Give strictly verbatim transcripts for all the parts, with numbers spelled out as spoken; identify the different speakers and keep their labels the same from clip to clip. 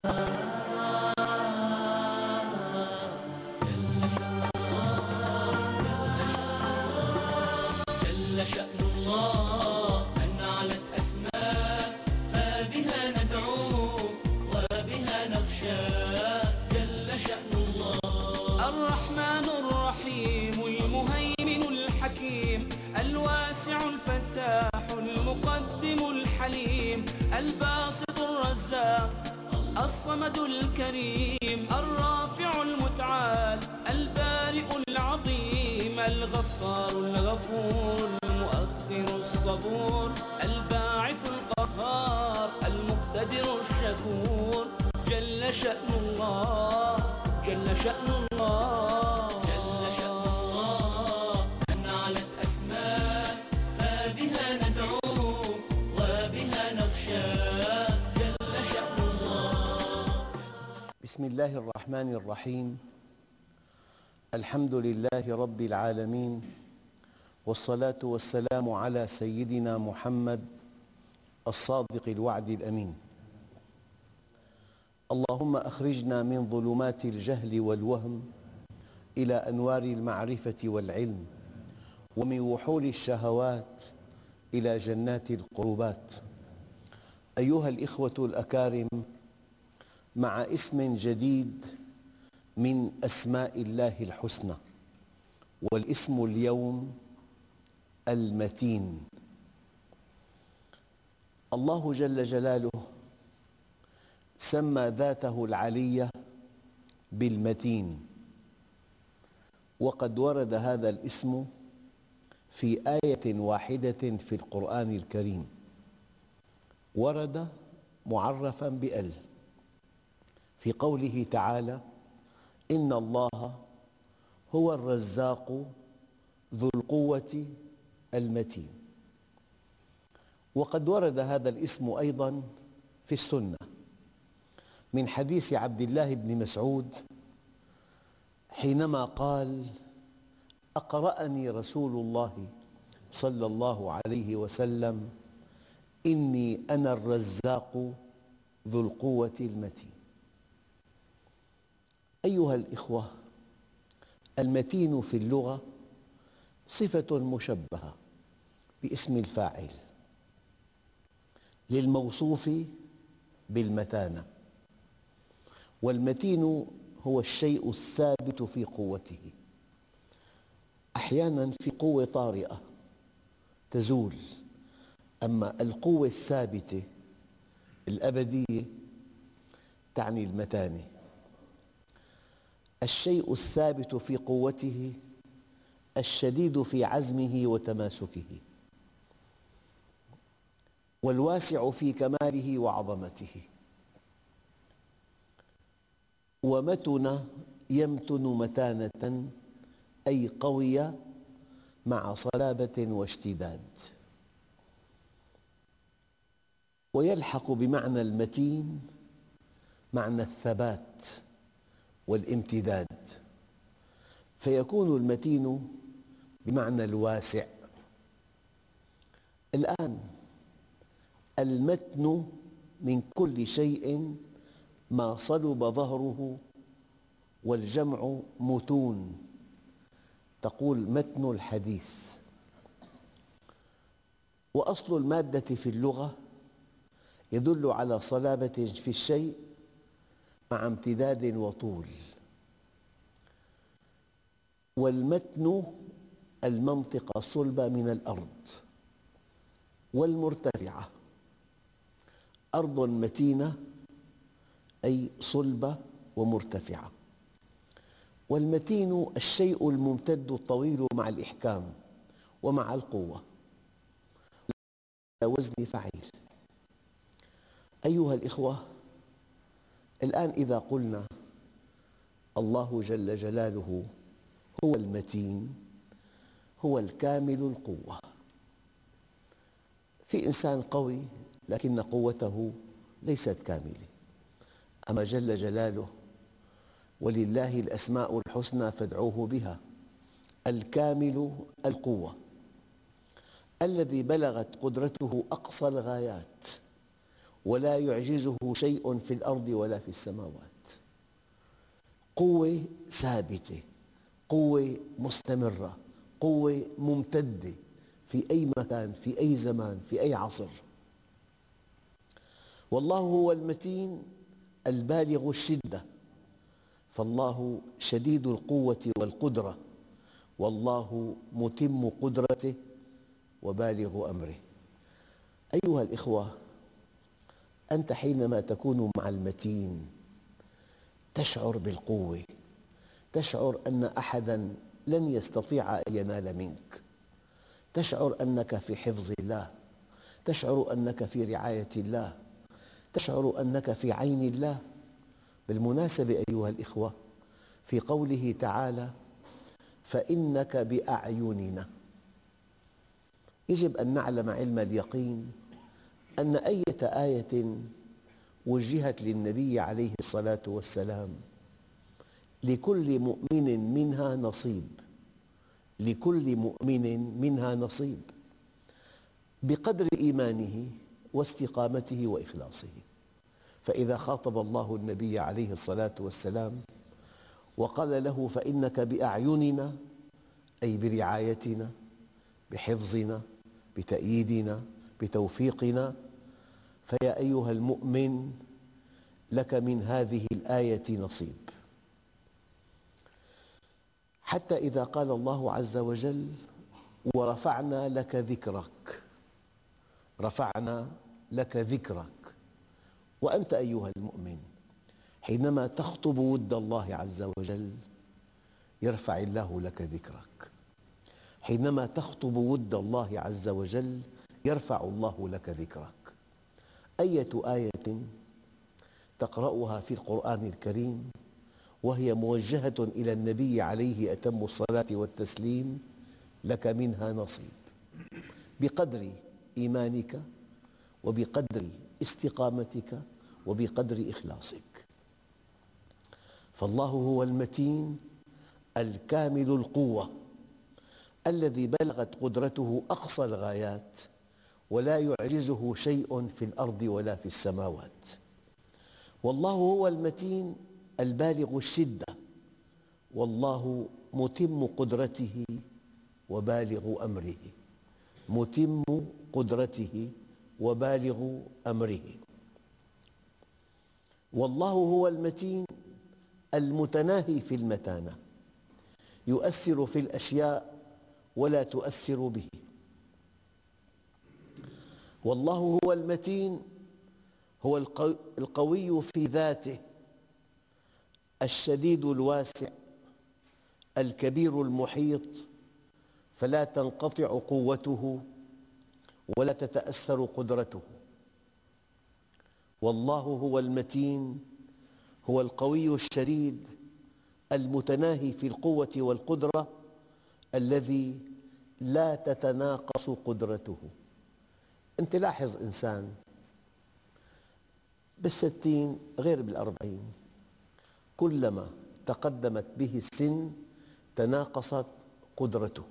Speaker 1: جل شأن الله أن علت أسماء فبها ندعو وبها نخشى. جل شأن الله الرحمن الرحيم المهيمن الحكيم الواسع الفتاح المقدم الحليم الباسط الرزاق الصمد الكريم الرافع المتعال البارئ العظيم الغفار الغفور المؤخر الصبور الباعث القهار المقتدر الشكور. جل شأن الله جل شأن الله جل شأن الله أن علت أسماء فبها ندعو وبها نخشى. جل شأن الله.
Speaker 2: بسم الله الرحمن الرحيم. الحمد لله رب العالمين، والصلاة والسلام على سيدنا محمد الصادق الوعد الأمين. اللهم أخرجنا من ظلمات الجهل والوهم إلى أنوار المعرفة والعلم، ومن وحول الشهوات إلى جنات القربات. أيها الإخوة الأكارم، مع اسم جديد من أسماء الله الحسنى، والاسم اليوم المتين. الله جل جلاله سمى ذاته العلية بالمتين، وقد ورد هذا الاسم في آية واحدة في القرآن الكريم، ورد معرفاً بأل في قوله تعالى: إن الله هو الرزاق ذو القوة المتين. وقد ورد هذا الاسم أيضاً في السنة من حديث عبد الله بن مسعود حينما قال: أقرأني رسول الله صلى الله عليه وسلم: إني أنا الرزاق ذو القوة المتين. أيها الإخوة، المتين في اللغة صفة مشبهة باسم الفاعل للموصوف بالمتانة، والمتين هو الشيء الثابت في قوته، أحياناً في قوة طارئة تزول، أما القوة الثابتة الأبدية تعني المتانة. الشيء الثابت في قوته الشديد في عزمه وتماسكه، والواسع في كماله وعظمته. ومتن يمتن متانة أي قوي مع صلابة واشتداد. ويلحق بمعنى المتين معنى الثبات والامتداد، فيكون المتين بمعنى الواسع. الآن المتن من كل شيء ما صلب ظهره، والجمع متون، تقول متن الحديث. وأصل المادة في اللغة يدل على صلابة في الشيء مع امتداد وطول. والمتن المنطقة الصلبة من الأرض والمرتفعة. أرض متينة أي صلبة ومرتفعة. والمتين الشيء الممتد الطويل مع الإحكام ومع القوة على وزن فعيل. أيها الإخوة، الآن إذا قلنا الله جل جلاله هو المتين، هو الكامل القوة. في إنسان قوي لكن قوته ليست كاملة، أما جل جلاله ولله الأسماء الحسنى فادعوه بها، الكامل القوة الذي بلغت قدرته أقصى الغايات، ولا يعجزه شيء في الأرض ولا في السماوات. قوة ثابتة، قوة مستمرة، قوة ممتدة في أي مكان، في أي زمان، في أي عصر. والله هو المتين البالغ الشدة، فالله شديد القوة والقدرة، والله متم قدرته وبالغ أمره. أيها الإخوة، أنت حينما تكون مع المتين تشعر بالقوة، تشعر أن أحداً لن يستطيع أن ينال منك، تشعر أنك في حفظ الله، تشعر أنك في رعاية الله، تشعر أنك في عين الله. بالمناسبة أيها الإخوة، في قوله تعالى فإنك بأعيننا، يجب أن نعلم علم اليقين أن أية آية وجهت للنبي عليه الصلاة والسلام لكل مؤمن منها نصيب، لكل مؤمن منها نصيب بقدر إيمانه واستقامته وإخلاصه. فإذا خاطب الله النبي عليه الصلاة والسلام وقال له فإنك بأعيننا، أي برعايتنا، بحفظنا، بتأييدنا، بتوفيقنا، فيا أيها المؤمن لك من هذه الآية نصيب. حتى إذا قال الله عز وجل ورفعنا لك ذكرك، رفعنا لك ذكرك، وأنت أيها المؤمن حينما تخطب ود الله عز وجل يرفع الله لك ذكرك، حينما تخطب ود الله عز وجل يرفع الله لك ذكرك. أية آية تقرأها في القرآن الكريم وهي موجهة إلى النبي عليه أتم الصلاة والتسليم لك منها نصيب بقدر إيمانك وبقدر استقامتك وبقدر إخلاصك. فالله هو المتين الكامل القوة الذي بلغت قدرته أقصى الغايات ولا يعجزه شيء في الأرض ولا في السماوات. والله هو المتين البالغ الشدة، والله متم قدرته وبالغ أمره، متم قدرته وبالغ أمره. والله هو المتين المتناهي في المتانة، يؤثر في الأشياء ولا تؤثر به. والله هو المتين هو القوي في ذاته، الشديد الواسع، الكبير المحيط، فلا تنقطع قوته ولا تتأثر قدرته. والله هو المتين هو القوي الشديد المتناهي في القوة والقدرة الذي لا تتناقص قدرته. أنت لاحظ إنسان بالستين غير بالأربعين، كلما تقدمت به السن تناقصت قدرته.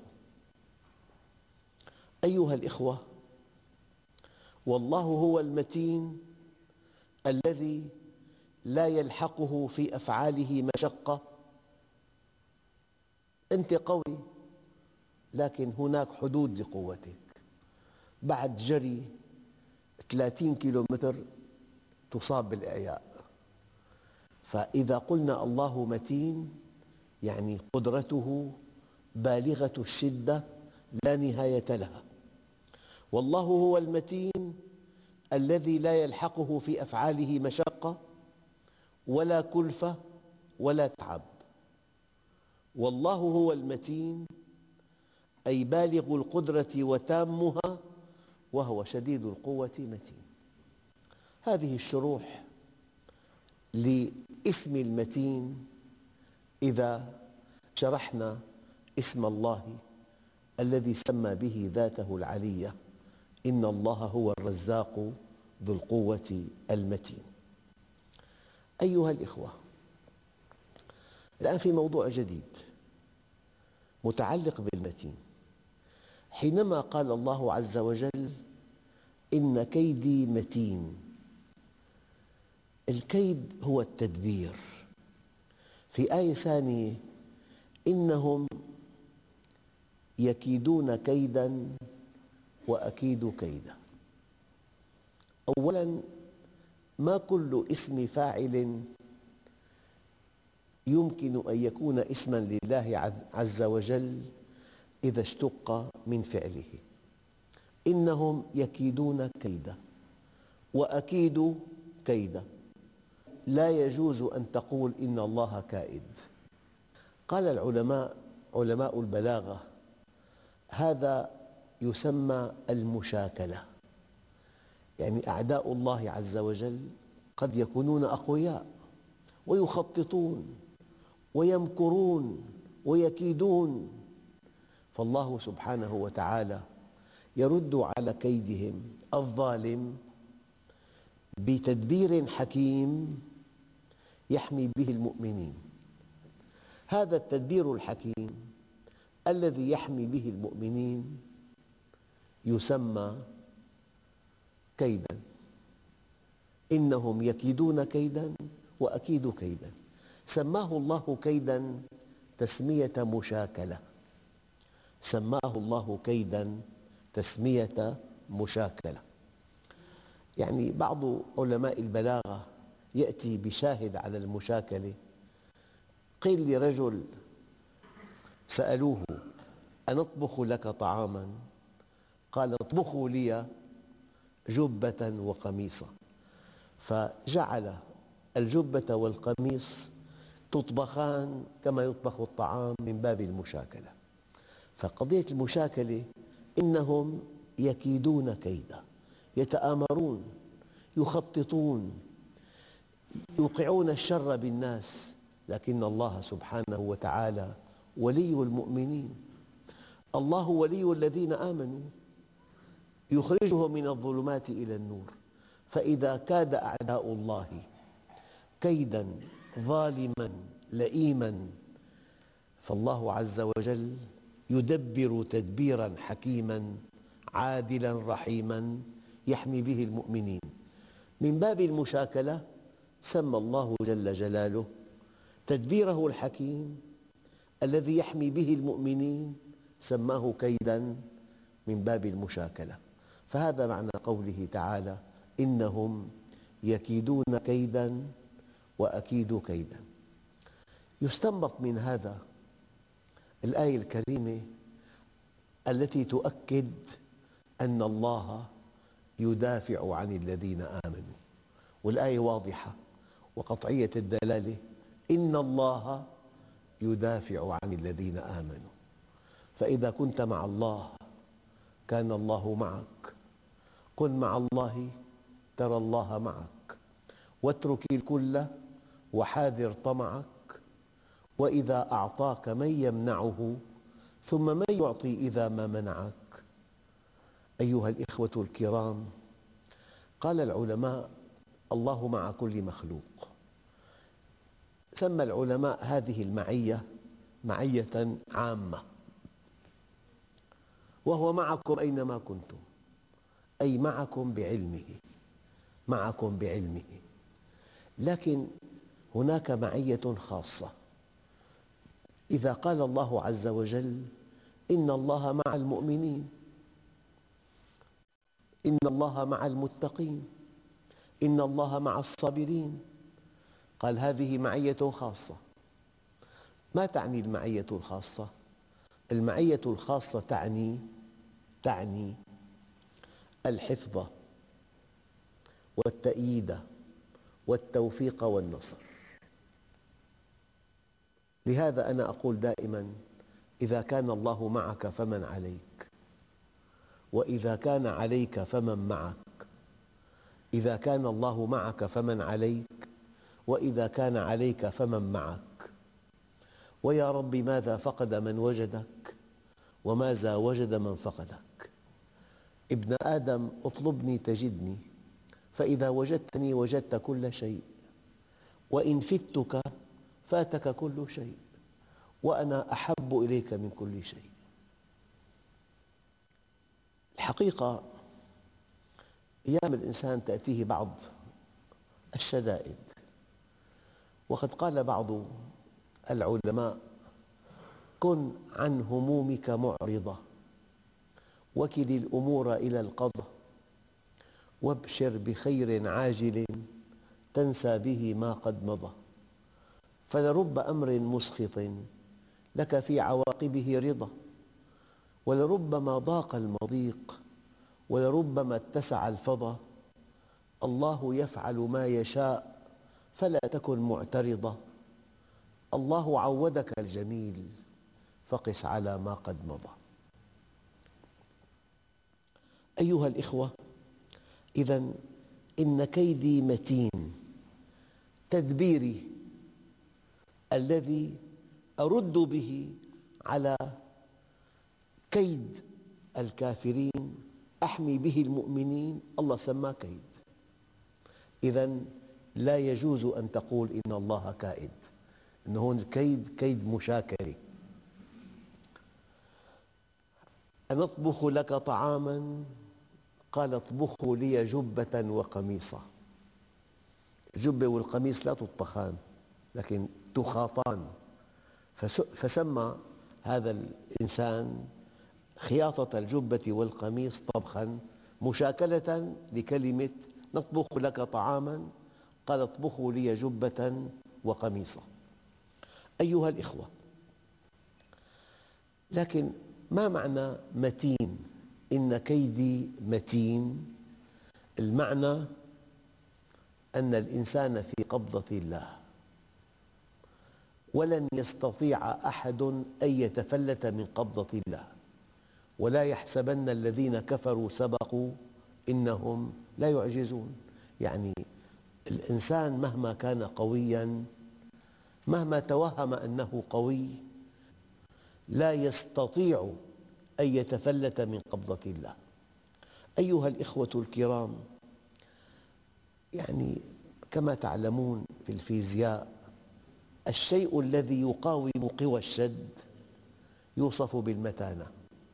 Speaker 2: أيها الإخوة، والله هو المتين الذي لا يلحقه في أفعاله مشقة. أنت قوي لكن هناك حدود لقوتك، بعد جري ثلاثين كيلومتر تصاب بالإعياء. فإذا قلنا الله متين يعني قدرته بالغة الشدة لا نهاية لها. والله هو المتين الذي لا يلحقه في أفعاله مشقة ولا كلفة ولا تعب. والله هو المتين أي بالغ القدرة وتامها، وهو شديد القوة متين. هذه الشروح لاسم المتين إذا شرحنا اسم الله الذي سمى به ذاته العلية، إن الله هو الرزاق ذو القوة المتين. أيها الإخوة، الآن في موضوع جديد متعلق بالمتين. حينما قال الله عز وجل إن كيدي متين، الكيد هو التدبير. في آية ثانية: إنهم يكيدون كيداً وأكيد كيدا. أولاً، ما كل اسم فاعل يمكن أن يكون اسماً لله عز وجل إذا اشتق من فعله. إنهم يكيدون كيدا وأكيد كيدا، لا يجوز أن تقول إن الله كائد. قال العلماء علماء البلاغة: هذا يسمى المشاكلة. يعني أعداء الله عز وجل قد يكونون أقوياء ويخططون ويمكرون ويكيدون، فالله سبحانه وتعالى يرد على كيدهم الظالم بتدبير حكيم يحمي به المؤمنين. هذا التدبير الحكيم الذي يحمي به المؤمنين يسمى كيداً. إنهم يكيدون كيداً وأكيد كيداً. سماه الله كيداً تسمية مشاكلة، سماه الله كيداً تسمية مشاكلة. يعني بعض علماء البلاغة يأتي بشاهد على المشاكلة. قيل لرجل سألوه: أنطبخ لك طعاماً؟ قال: اطبخوا لي جبة وقميصا. فجعل الجبة والقميص تطبخان كما يطبخ الطعام من باب المشاكلة. فقضية المشاكلة: إنهم يكيدون كيدا، يتآمرون، يخططون، يوقعون الشر بالناس، لكن الله سبحانه وتعالى ولي المؤمنين. الله ولي الذين آمنوا يخرجهم من الظلمات إلى النور. فإذا كاد أعداء الله كيداً ظالماً لئيماً، فالله عز وجل يدبر تدبيراً حكيماً عادلاً رحيماً يحمي به المؤمنين. من باب المشاكلة سمى الله جل جلاله تدبيره الحكيم الذي يحمي به المؤمنين، سماه كيداً من باب المشاكلة. فهذا معنى قوله تعالى: إنهم يكيدون كيداً وأكيد كيداً. يستنبط من هذا الآية الكريمة التي تؤكد أن الله يدافع عن الذين آمنوا، والآية واضحة وقطعية الدلالة: إن الله يدافع عن الذين آمنوا. فإذا كنت مع الله كان الله معك. كن مع الله ترى الله معك، واترك الكل وحاذر طمعك. وإذا أعطاك من يمنعه ثم من يعطي إذا ما منعك. أيها الإخوة الكرام، قال العلماء: الله مع كل مخلوق. سمى العلماء هذه المعية معية عامة، وهو معكم أينما كنتم، أي معكم بعلمه، معكم بعلمه. لكن هناك معية خاصة. إذا قال الله عز وجل: إن الله مع المؤمنين، إن الله مع المتقين، إن الله مع الصابرين، قال هذه معية خاصة. ما تعني المعية الخاصة؟ المعية الخاصة تعني تعني الحفظ والتأييد والتوفيق والنصر. لهذا أنا أقول دائماً: إذا كان الله معك فمن عليك، وإذا كان عليك فمن معك. إذا كان الله معك فمن عليك، وإذا كان عليك فمن معك. ويا رب ماذا فقد من وجدك، وماذا وجد من فقدك. ابن آدم اطلبني تجدني، فإذا وجدتني وجدت كل شيء، وإن فتك فاتك كل شيء، وأنا أحب إليك من كل شيء. الحقيقة أيام الإنسان تأتيه بعض الشدائد. وقد قال بعض العلماء: كن عن همومك معرضة، وكل الأمور إلى القضاء، وابشر بخير عاجل تنسى به ما قد مضى، فلرب أمر مسخط لك في عواقبه رضا، ولربما ضاق المضيق، ولربما اتسع الفضا، الله يفعل ما يشاء فلا تكن معترضا، الله عودك الجميل فقس على ما قد مضى. أيها الإخوة، إذن إن كيدي متين، تدبيري الذي أرد به على كيد الكافرين، أحمي به المؤمنين، الله سماه كيد. إذن لا يجوز أن تقول إن الله كائد، إن هون الكيد كيد مشاكلة. أنطبخ لك طعاما؟ قال اطبخوا لي جبة وقميصا. الجبة والقميص لا تطبخان لكن تخاطان، فسمى هذا الإنسان خياطة الجبة والقميص طبخا، مشاكلة لكلمة نطبخ لك طعاما، قال اطبخوا لي جبة وقميصا. أيها الإخوة، لكن ما معنى متين؟ إن كيدي متين، المعنى أن الإنسان في قبضة الله، ولن يستطيع أحد أن يتفلت من قبضة الله، ولا يحسبن الذين كفروا سبقوا إنهم لا يعجزون. يعني الإنسان مهما كان قوياً، مهما توهم أنه قوي، لا يستطيع أن يتفلت من قبضة الله. أيها الإخوة الكرام، يعني كما تعلمون في الفيزياء، الشيء الذي يقاوم قوى الشد يوصف بالمتانة،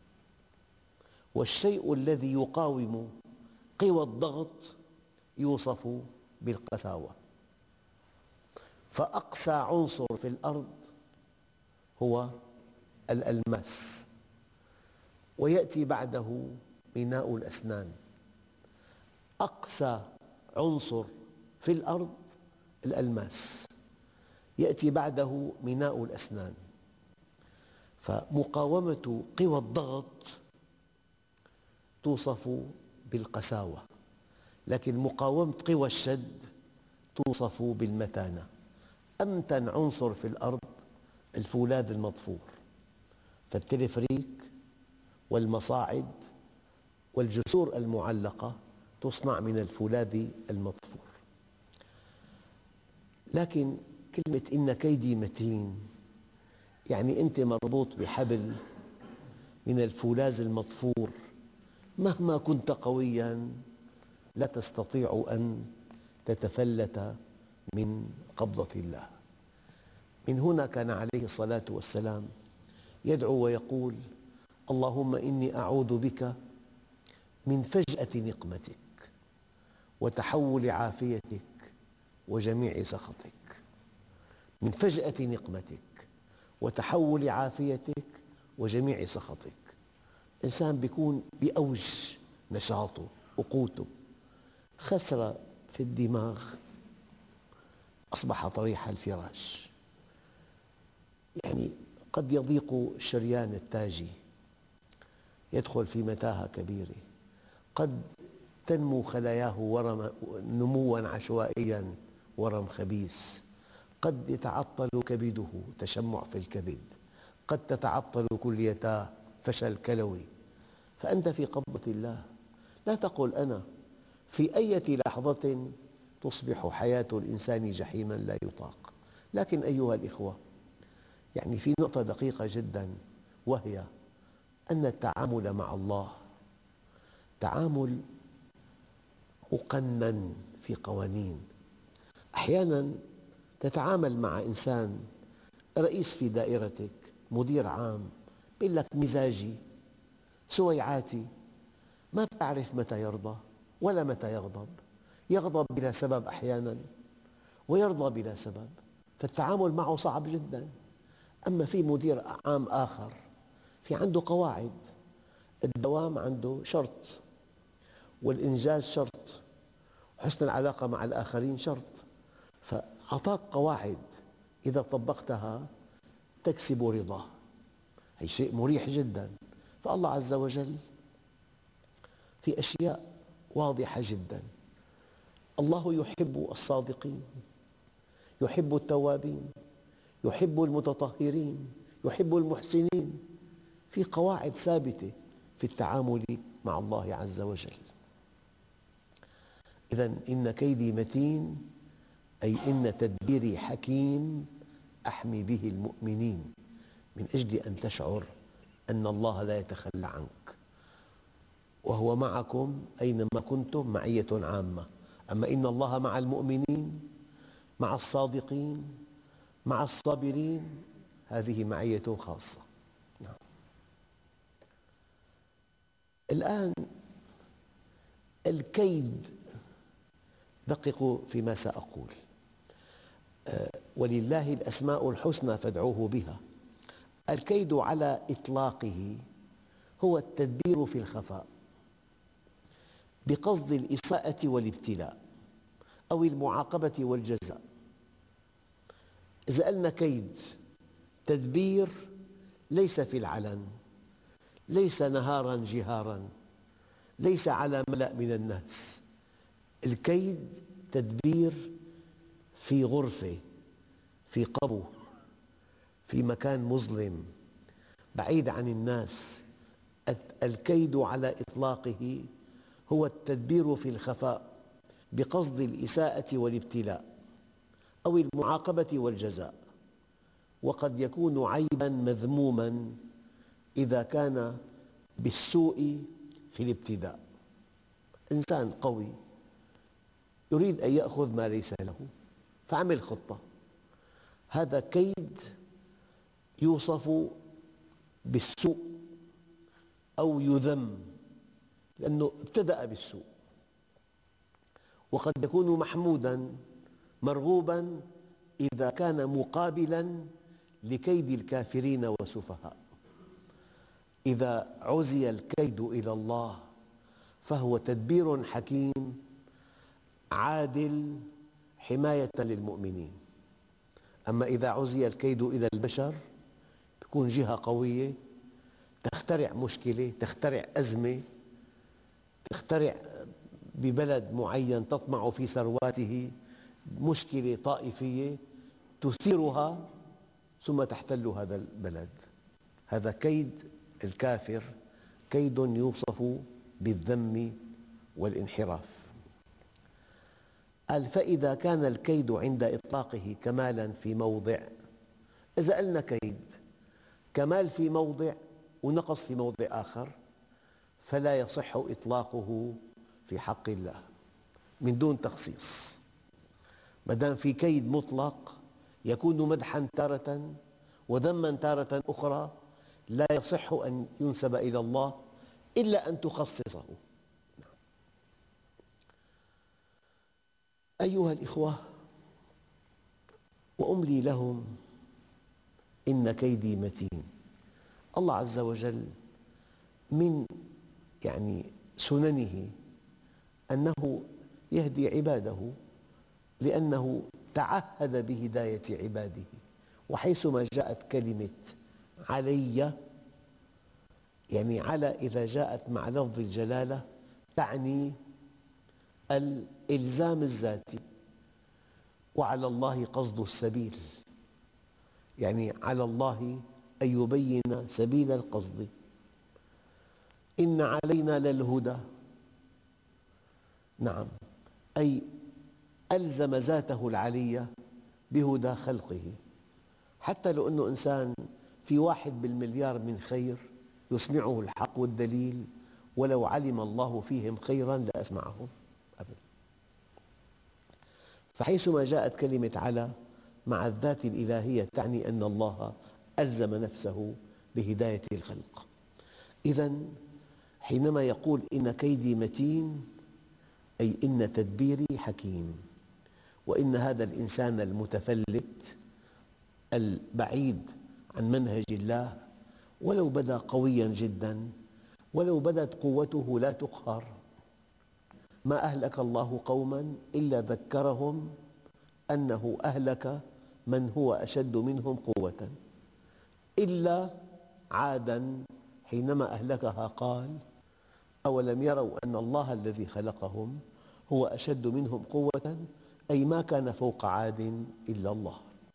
Speaker 2: والشيء الذي يقاوم قوى الضغط يوصف بالقساوة. فأقسى عنصر في الأرض هو الألماس، ويأتي بعده ميناء الأسنان. أقسى عنصر في الأرض الألماس، يأتي بعده ميناء الأسنان. فمقاومة قوى الضغط توصف بالقساوة، لكن مقاومة قوى الشد توصف بالمتانة. أمتن عنصر في الأرض الفولاذ المضفور، فالتلفريك والمصاعد والجسور المعلقة تصنع من الفولاذ المضفور. لكن كلمة إن كيدي متين، يعني أنت مربوط بحبل من الفولاذ المضفور، مهما كنت قوياً لا تستطيع أن تتفلت من قبضة الله. من هنا كان عليه الصلاة والسلام يدعو ويقول: اللهم إني أعوذ بك من فجأة نقمتك، وتحول عافيتك، وجميع سخطك. من فجأة نقمتك وتحول عافيتك وجميع سخطك. إنسان بيكون بأوج نشاطه وقوته، خسر في الدماغ، أصبح طريح الفراش. يعني قد يضيق شريان التاجي، يدخل في متاهة كبيرة، قد تنمو خلاياه ورم نمواً عشوائياً، ورم خبيث، قد يتعطل كبده، تشمع في الكبد، قد تتعطل كليتاه، فشل كلوي. فأنت في قبضة الله. لا تقل أنا، في أي لحظة تصبح حياة الإنسان جحيماً لا يطاق. لكن أيها الإخوة، يعني في نقطة دقيقة جداً، وهي أن التعامل مع الله تعامل مقنن في قوانين. أحياناً تتعامل مع إنسان رئيس في دائرتك، مدير عام، يقول لك مزاجي سويعاتي، ما تعرف متى يرضى ولا متى يغضب. يغضب بلا سبب أحياناً، ويرضى بلا سبب، فالتعامل معه صعب جدا. أما في مدير عام آخر في عنده قواعد، الدوام عنده شرط، والإنجاز شرط، وحسن العلاقة مع الآخرين شرط، فأعطاك قواعد إذا طبقتها تكسب رضاه، هي شيء مريح جدا. فالله عز وجل في أشياء واضحة جدا. الله يحب الصادقين، يحب التوابين، يحب المتطهرين، يحب المحسنين. في قواعد ثابتة في التعامل مع الله عز وجل. إذن إن كيدي متين، أي إن تدبيري حكيم أحمي به المؤمنين، من أجل أن تشعر أن الله لا يتخلى عنك، وهو معكم أينما كنتم معية عامة. أما إن الله مع المؤمنين، مع الصادقين، مع الصابرين، هذه معية خاصة. نعم. الآن الكيد، دققوا فيما سأقول. ولله الأسماء الحسنى فادعوه بها. الكيد على إطلاقه هو التدبير في الخفاء بقصد الإساءة والابتلاء أو المعاقبة والجزاء. إذا قلنا كيد، تدبير ليس في العلن، ليس نهارا جهارا، ليس على ملأ من الناس. الكيد تدبير في غرفة، في قبو، في مكان مظلم، بعيد عن الناس. الكيد على إطلاقه هو التدبير في الخفاء بقصد الإساءة والابتلاء أو المعاقبة والجزاء، وقد يكون عيباً مذموماً إذا كان بالسوء في الابتداء. إنسان قوي يريد أن يأخذ ما ليس له فعمل خطة، هذا كيد يوصف بالسوء أو يذم لأنه ابتدأ بالسوء. وقد يكون محموداً مرغوباً إذا كان مقابلاً لكيد الكافرين والسفهاء. إذا عزي الكيد إلى الله فهو تدبير حكيم عادل حماية للمؤمنين. أما إذا عزي الكيد إلى البشر تكون جهة قوية تخترع مشكلة، تخترع أزمة، تخترع ببلد معين تطمع في ثرواته مشكلة طائفية تثيرها ثم تحتل هذا البلد. هذا كيد الكافر، كيد يوصف بالذم والانحراف. قال: فإذا كان الكيد عند إطلاقه كمالا في موضع. إذا قلنا كيد كمال في موضع ونقص في موضع آخر فلا يصح إطلاقه في حق الله من دون تخصيص. ما دام في كيد مطلق يكون مدحاً تارة وذماً تارة أخرى، لا يصح أن ينسب إلى الله إلا أن تخصصه. أيها الإخوة، وأملي لهم إن كيدي متين. الله عز وجل من يعني سننه أنه يهدي عباده لأنه تعهد بهداية عباده. وحيثما جاءت كلمة علي، يعني على إذا جاءت مع لفظ الجلالة تعني الإلزام الذاتي، وعلى الله قصد السبيل، يعني على الله أن يبين سبيل القصد. إن علينا للهدى، نعم، أي ألزم ذاته العلية بهدى خلقه. حتى لو أنه إنسان في واحد بالمليار من خير يسمعه الحق والدليل، ولو علم الله فيهم خيراً لأسمعهم أبداً. فحيثما جاءت كلمة على مع الذات الإلهية تعني أن الله ألزم نفسه بهداية الخلق. إذن حينما يقول إن كيدي متين أي إن تدبيري حكيم، وإن هذا الإنسان المتفلت البعيد عن منهج الله ولو بدا قويا جدا، ولو بدت قوته لا تقهر، ما أهلك الله قوما إلا ذكرهم أنه أهلك من هو أشد منهم قوة، إلا عادا حينما أهلكها قال أولم يروا أن الله الذي خلقهم هو أشد منهم قوة، أي ما كان فوق عاد إلا الله.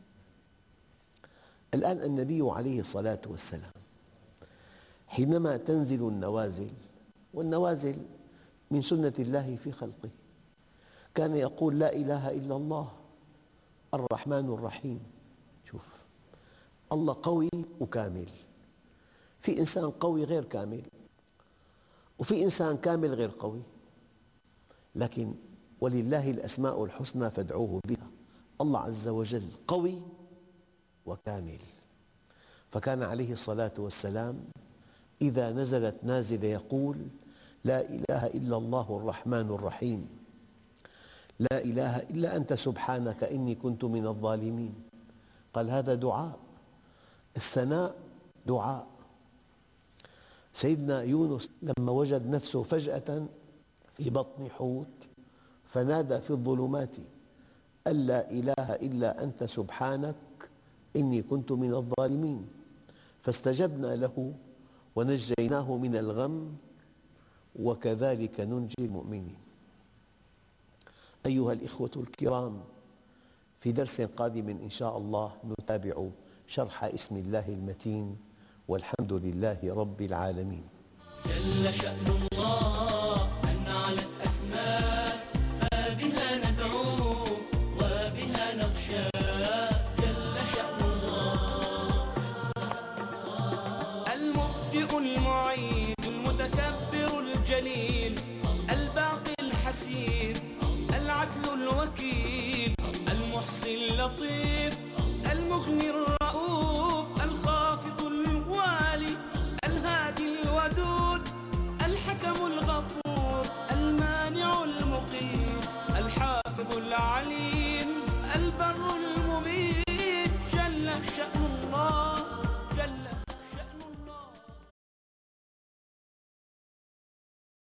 Speaker 2: الآن النبي عليه الصلاة والسلام حينما تنزل النوازل، والنوازل من سنة الله في خلقه، كان يقول لا إله إلا الله الرحمن الرحيم. شوف، الله قوي وكامل، في إنسان قوي غير كامل، وفي إنسان كامل غير قوي، لكن ولله الأسماء الحسنى فادعوه بها. الله عز وجل قوي وكامل، فكان عليه الصلاة والسلام إذا نزلت نازلة يقول لا إله إلا الله الرحمن الرحيم، لا إله إلا أنت سبحانك إني كنت من الظالمين. قال هذا دعاء، الثناء دعاء. سيدنا يونس لما وجد نفسه فجأة في بطن حوت فنادى في الظلمات أن لا إله إلا أنت سبحانك إني كنت من الظالمين، فاستجبنا له ونجيناه من الغم وكذلك ننجي المؤمنين. أيها الإخوة الكرام، في درس قادم إن شاء الله نتابع شرح اسم الله المتين، والحمد لله رب العالمين.
Speaker 1: جل شأن الله أن علت أسماء، فبها ندعو وبها نخشى. جل شأن الله المبدئ المعيد المتكبر الجليل الباقي الحسيب العدل الوكيل المحصي اللطيف المغني الرؤوف الخافض الوالي الهادي الودود الحكم الغفور المانع المقيت الحافظ العليم البر